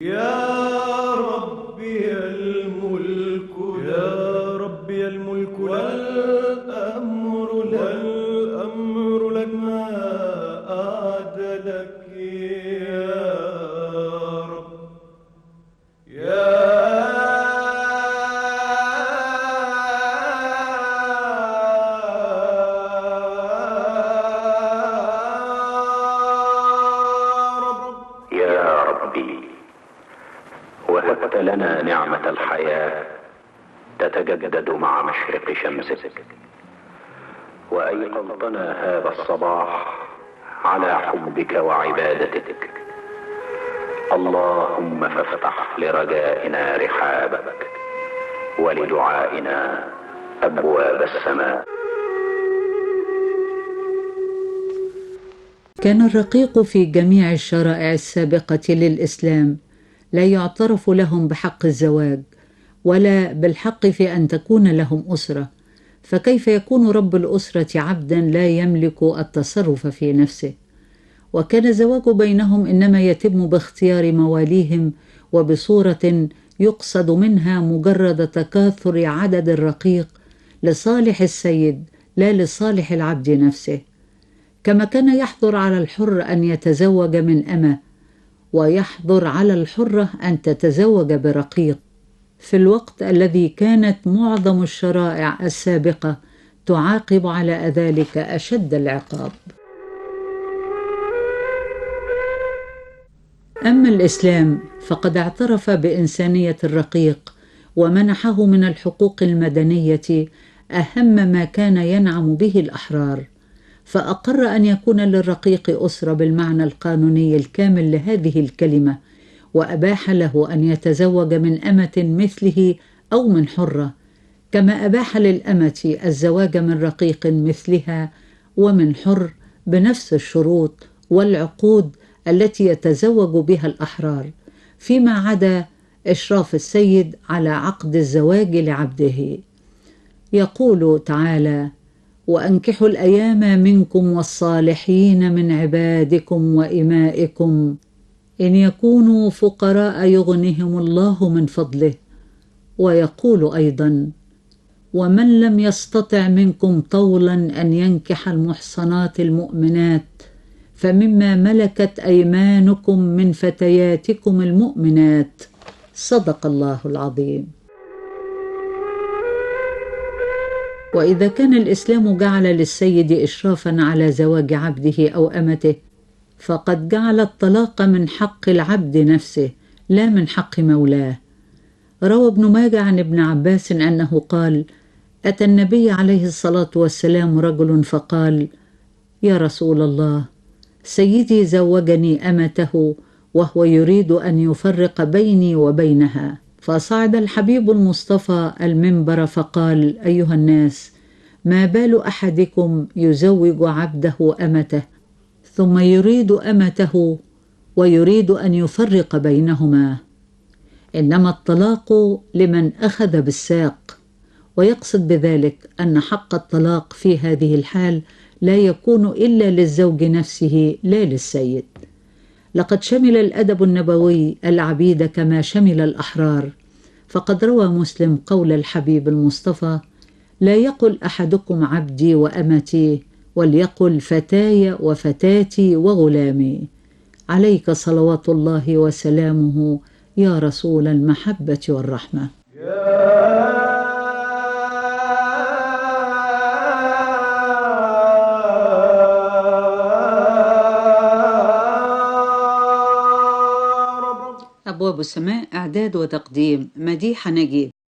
يا ربي الملك، يا ربي الملك والأمر لك ما أعدلك يا رب. يا يا ربي، وهبت لنا نعمة الحياة تتجدد مع مشرق شمسك، وأيقظتنا هذا الصباح على حبك وعبادتك. اللهم فافتح لرجائنا رحابك، ولدعائنا أبواب السماء. كان الرقيق في جميع الشرائع السابقة للإسلام لا يعترف لهم بحق الزواج ولا بالحق في أن تكون لهم أسرة، فكيف يكون رب الأسرة عبدا لا يملك التصرف في نفسه؟ وكان الزواج بينهم إنما يتم باختيار مواليهم وبصورة يقصد منها مجرد تكاثر عدد الرقيق لصالح السيد لا لصالح العبد نفسه، كما كان يحظر على الحر أن يتزوج من أمة ويحظر على الحرة أن تتزوج برقيق، في الوقت الذي كانت معظم الشرائع السابقة تعاقب على ذلك أشد العقاب. أما الإسلام فقد اعترف بإنسانية الرقيق ومنحه من الحقوق المدنية أهم ما كان ينعم به الأحرار، فأقر أن يكون للرقيق أسرة بالمعنى القانوني الكامل لهذه الكلمة، وأباح له أن يتزوج من أمة مثله أو من حرة، كما أباح للأمة الزواج من رقيق مثلها ومن حر بنفس الشروط والعقود التي يتزوج بها الأحرار، فيما عدا إشراف السيد على عقد الزواج لعبده. يقول تعالى: وأنكحوا الأيام منكم والصالحين من عبادكم وإمائكم إن يكونوا فقراء يغنهم الله من فضله. ويقول أيضا: ومن لم يستطع منكم طولا أن ينكح المحصنات المؤمنات فمما ملكت أيمانكم من فتياتكم المؤمنات. صدق الله العظيم. وإذا كان الإسلام جعل للسيد إشرافا على زواج عبده أو أمته، فقد جعل الطلاق من حق العبد نفسه لا من حق مولاه. روى ابن ماجه عن ابن عباس أنه قال: أتى النبي عليه الصلاة والسلام رجل فقال: يا رسول الله، سيدي زوجني أمته وهو يريد أن يفرق بيني وبينها. فصعد الحبيب المصطفى المنبر فقال: أيها الناس، ما بال أحدكم يزوج عبده أمته ثم يريد أمته ويريد أن يفرق بينهما؟ إنما الطلاق لمن أخذ بالساق، ويقصد بذلك أن حق الطلاق في هذه الحال لا يكون إلا للزوج نفسه لا للسيد. لقد شمل الأدب النبوي العبيد كما شمل الأحرار، فقد روى مسلم قول الحبيب المصطفى: لا يقل أحدكم عبدي وأمتي، وليقل فتاي وفتاتي وغلامي. عليك صلوات الله وسلامه يا رسول المحبة والرحمة. أبواب السماء، إعداد وتقديم مديحة نجيب.